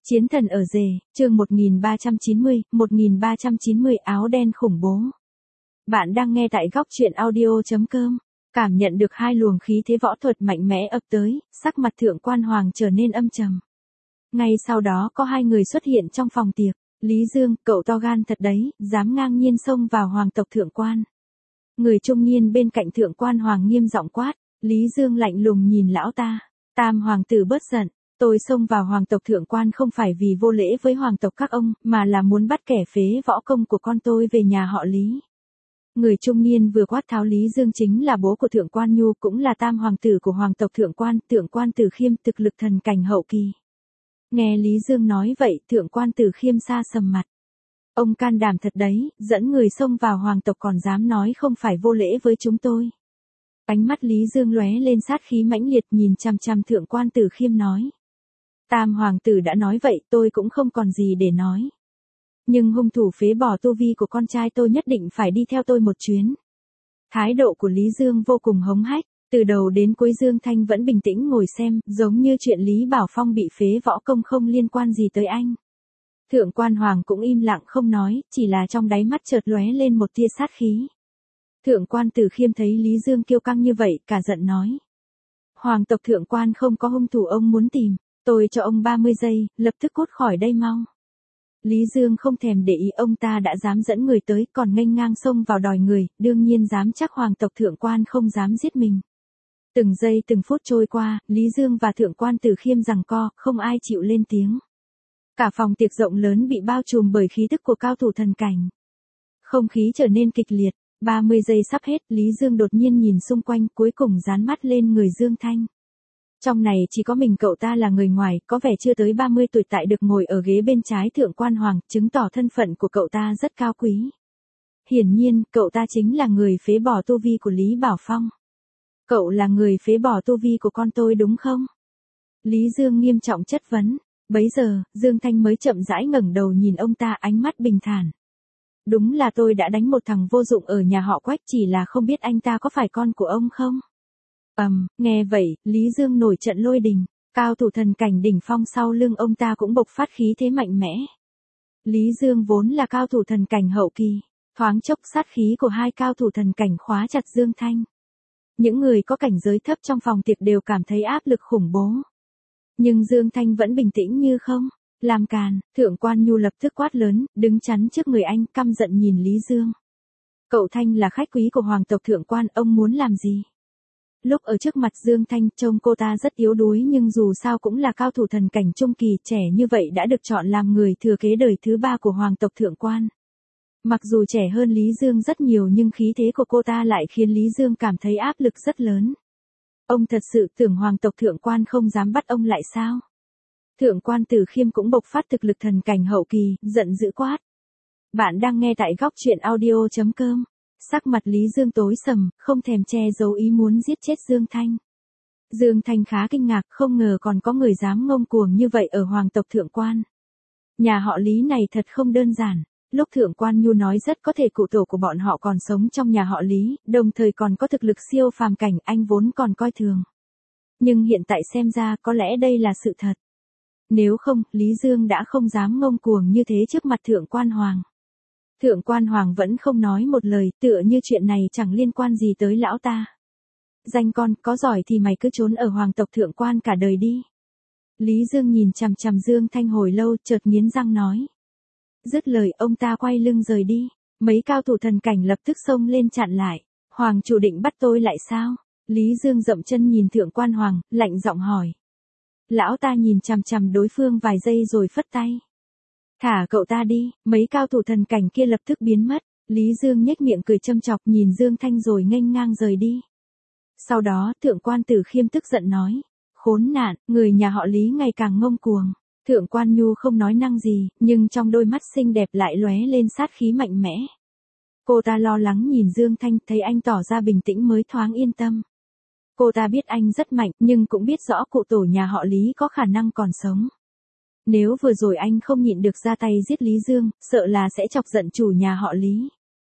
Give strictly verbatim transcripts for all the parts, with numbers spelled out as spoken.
Chiến thần ở rể, chương một nghìn ba trăm chín mươi, một nghìn ba trăm chín mươi áo đen khủng bố. Bạn đang nghe tại góc truyện audio chấm com. Cảm nhận được hai luồng khí thế võ thuật mạnh mẽ ập tới, sắc mặt thượng quan hoàng trở nên âm trầm. Ngay sau đó có hai người xuất hiện trong phòng tiệc. Lý Dương, cậu to gan thật đấy, dám ngang nhiên xông vào hoàng tộc thượng quan. Người trung niên bên cạnh thượng quan hoàng nghiêm giọng quát. Lý Dương lạnh lùng nhìn lão ta. Tam hoàng tử bớt giận. Tôi xông vào hoàng tộc thượng quan không phải vì vô lễ với hoàng tộc các ông, mà là muốn bắt kẻ phế võ công của con tôi về nhà họ Lý. Người trung niên vừa quát tháo Lý Dương chính là bố của thượng quan Nhu, cũng là tam hoàng tử của hoàng tộc thượng quan, thượng quan Tử Khiêm, thực lực thần cảnh hậu kỳ. Nghe Lý Dương nói vậy, thượng quan Tử Khiêm sa sầm mặt. Ông can đảm thật đấy, dẫn người xông vào hoàng tộc còn dám nói không phải vô lễ với chúng tôi. Ánh mắt Lý Dương lóe lên sát khí mãnh liệt, nhìn chằm chằm thượng quan Tử Khiêm nói. Tam hoàng tử đã nói vậy, tôi cũng không còn gì để nói. Nhưng hung thủ phế bỏ tu vi của con trai tôi nhất định phải đi theo tôi một chuyến. Thái độ của Lý Dương vô cùng hống hách, từ đầu đến cuối Dương Thanh vẫn bình tĩnh ngồi xem, giống như chuyện Lý Bảo Phong bị phế võ công không liên quan gì tới anh. Thượng quan hoàng cũng im lặng không nói, chỉ là trong đáy mắt chợt lóe lên một tia sát khí. Thượng quan Tử Khiêm thấy Lý Dương kiêu căng như vậy, cả giận nói. Hoàng tộc thượng quan không có hung thủ ông muốn tìm. Tôi cho ông ba mươi giây, lập tức cút khỏi đây mau. Lý Dương không thèm để ý ông ta đã dám dẫn người tới, còn nghênh ngang xông vào đòi người, đương nhiên dám chắc hoàng tộc thượng quan không dám giết mình. Từng giây từng phút trôi qua, Lý Dương và thượng quan Tử Khiêm giằng co, không ai chịu lên tiếng. Cả phòng tiệc rộng lớn bị bao trùm bởi khí tức của cao thủ thần cảnh. Không khí trở nên kịch liệt, ba mươi giây sắp hết, Lý Dương đột nhiên nhìn xung quanh, cuối cùng dán mắt lên người Dương Thanh. Trong này chỉ có mình cậu ta là người ngoài, có vẻ chưa tới ba mươi tuổi tại được ngồi ở ghế bên trái thượng quan hoàng, chứng tỏ thân phận của cậu ta rất cao quý. Hiển nhiên, cậu ta chính là người phế bỏ tu vi của Lý Bảo Phong. Cậu là người phế bỏ tu vi của con tôi đúng không? Lý Dương nghiêm trọng chất vấn. Bấy giờ, Dương Thanh mới chậm rãi ngẩng đầu nhìn ông ta, ánh mắt bình thản. Đúng là tôi đã đánh một thằng vô dụng ở nhà họ Quách, chỉ là không biết anh ta có phải con của ông không? Ầm, um, nghe vậy, Lý Dương nổi trận lôi đình, cao thủ thần cảnh đỉnh phong sau lưng ông ta cũng bộc phát khí thế mạnh mẽ. Lý Dương vốn là cao thủ thần cảnh hậu kỳ, thoáng chốc sát khí của hai cao thủ thần cảnh khóa chặt Dương Thanh. Những người có cảnh giới thấp trong phòng tiệc đều cảm thấy áp lực khủng bố. Nhưng Dương Thanh vẫn bình tĩnh như không, làm càn, thượng quan Nhu lập tức quát lớn, đứng chắn trước người anh, căm giận nhìn Lý Dương. Cậu Thanh là khách quý của hoàng tộc thượng quan, ông muốn làm gì? Lúc ở trước mặt Dương Thanh, trông cô ta rất yếu đuối nhưng dù sao cũng là cao thủ thần cảnh trung kỳ, trẻ như vậy đã được chọn làm người thừa kế đời thứ ba của hoàng tộc thượng quan. Mặc dù trẻ hơn Lý Dương rất nhiều nhưng khí thế của cô ta lại khiến Lý Dương cảm thấy áp lực rất lớn. Ông thật sự tưởng hoàng tộc thượng quan không dám bắt ông lại sao? Thượng quan Tử Khiêm cũng bộc phát thực lực thần cảnh hậu kỳ, giận dữ quát. Bạn đang nghe tại góc truyện audio chấm com. Sắc mặt Lý Dương tối sầm, không thèm che giấu ý muốn giết chết Dương Thanh. Dương Thanh khá kinh ngạc, không ngờ còn có người dám ngông cuồng như vậy ở hoàng tộc thượng quan. Nhà họ Lý này thật không đơn giản. Lúc thượng quan Nhu nói rất có thể cụ tổ của bọn họ còn sống trong nhà họ Lý, đồng thời còn có thực lực siêu phàm cảnh, anh vốn còn coi thường. Nhưng hiện tại xem ra có lẽ đây là sự thật. Nếu không, Lý Dương đã không dám ngông cuồng như thế trước mặt thượng quan hoàng. Thượng quan hoàng vẫn không nói một lời, tựa như chuyện này chẳng liên quan gì tới lão ta. Danh con, có giỏi thì mày cứ trốn ở hoàng tộc thượng quan cả đời đi. Lý Dương nhìn chằm chằm Dương Thanh hồi lâu, chợt nghiến răng nói. Dứt lời, ông ta quay lưng rời đi. Mấy cao thủ thần cảnh lập tức xông lên chặn lại. Hoàng chủ định bắt tôi lại sao? Lý Dương dậm chân nhìn thượng quan hoàng, lạnh giọng hỏi. Lão ta nhìn chằm chằm đối phương vài giây rồi phất tay. Thả cậu ta đi, mấy cao thủ thần cảnh kia lập tức biến mất. Lý Dương nhếch miệng cười châm chọc nhìn Dương Thanh rồi nghênh ngang rời đi. Sau đó, thượng quan Tử Khiêm tức giận nói. Khốn nạn, người nhà họ Lý ngày càng ngông cuồng. Thượng quan Nhu không nói năng gì, nhưng trong đôi mắt xinh đẹp lại lóe lên sát khí mạnh mẽ. Cô ta lo lắng nhìn Dương Thanh, thấy anh tỏ ra bình tĩnh mới thoáng yên tâm. Cô ta biết anh rất mạnh, nhưng cũng biết rõ cụ tổ nhà họ Lý có khả năng còn sống. Nếu vừa rồi anh không nhịn được ra tay giết Lý Dương, sợ là sẽ chọc giận chủ nhà họ Lý.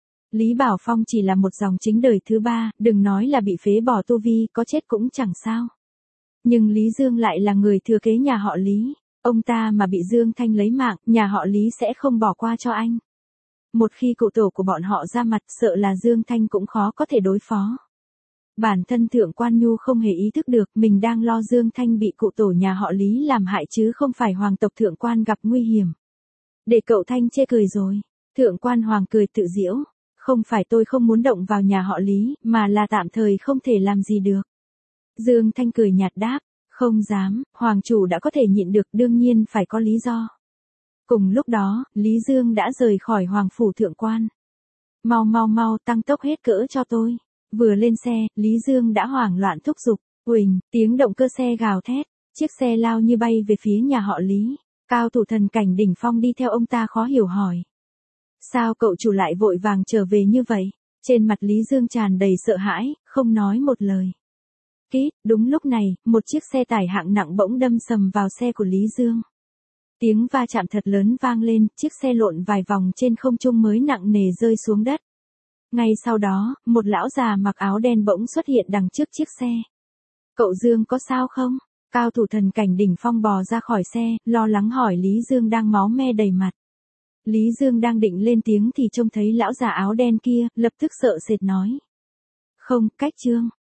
Lý Bảo Phong chỉ là một dòng chính đời thứ ba, đừng nói là bị phế bỏ tu vi, có chết cũng chẳng sao. Nhưng Lý Dương lại là người thừa kế nhà họ Lý. Ông ta mà bị Dương Thanh lấy mạng, nhà họ Lý sẽ không bỏ qua cho anh. Một khi cụ tổ của bọn họ ra mặt, sợ là Dương Thanh cũng khó có thể đối phó. Bản thân Thượng Quan Nhu không hề ý thức được mình đang lo Dương Thanh bị cụ tổ nhà họ Lý làm hại chứ không phải hoàng tộc Thượng Quan gặp nguy hiểm. Để cậu Thanh chê cười rồi. Thượng Quan Hoàng cười tự giễu. Không phải tôi không muốn động vào nhà họ Lý, mà là tạm thời không thể làm gì được. Dương Thanh cười nhạt đáp. Không dám, Hoàng chủ đã có thể nhịn được, đương nhiên phải có lý do. Cùng lúc đó, Lý Dương đã rời khỏi Hoàng phủ Thượng Quan. Mau mau mau, tăng tốc hết cỡ cho tôi. Vừa lên xe, Lý Dương đã hoảng loạn thúc giục. Uỳnh, tiếng động cơ xe gào thét. Chiếc xe lao như bay về phía nhà họ Lý. Cao thủ thần cảnh đỉnh phong đi theo ông ta khó hiểu hỏi. Sao cậu chủ lại vội vàng trở về như vậy? Trên mặt Lý Dương tràn đầy sợ hãi, không nói một lời. Kít, đúng lúc này, một chiếc xe tải hạng nặng bỗng đâm sầm vào xe của Lý Dương. Tiếng va chạm thật lớn vang lên, chiếc xe lộn vài vòng trên không trung mới nặng nề rơi xuống đất. Ngay sau đó, một lão già mặc áo đen bỗng xuất hiện đằng trước chiếc xe. Cậu Dương có sao không? Cao thủ thần cảnh đỉnh phong bò ra khỏi xe, lo lắng hỏi Lý Dương đang máu me đầy mặt. Lý Dương đang định lên tiếng thì trông thấy lão già áo đen kia, lập tức sợ sệt nói. Không, cách Trương.